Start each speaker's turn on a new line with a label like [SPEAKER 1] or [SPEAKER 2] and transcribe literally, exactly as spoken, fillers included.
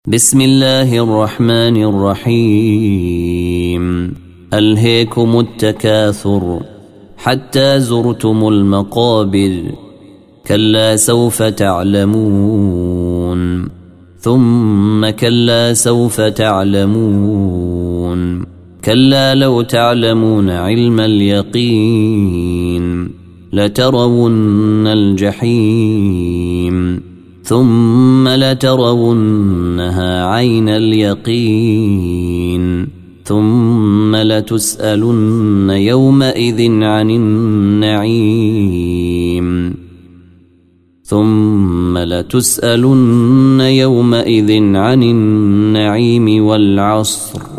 [SPEAKER 1] بسم الله الرحمن الرحيم ألهيكم التكاثر حتى زرتم المقابر كلا سوف تعلمون ثم كلا سوف تعلمون كلا لو تعلمون علم اليقين لترون الجحيم ثم لترونها عين اليقين ثم لتسألن يومئذ عن النعيم ثم لتسألن يومئذ عن النعيم والعصر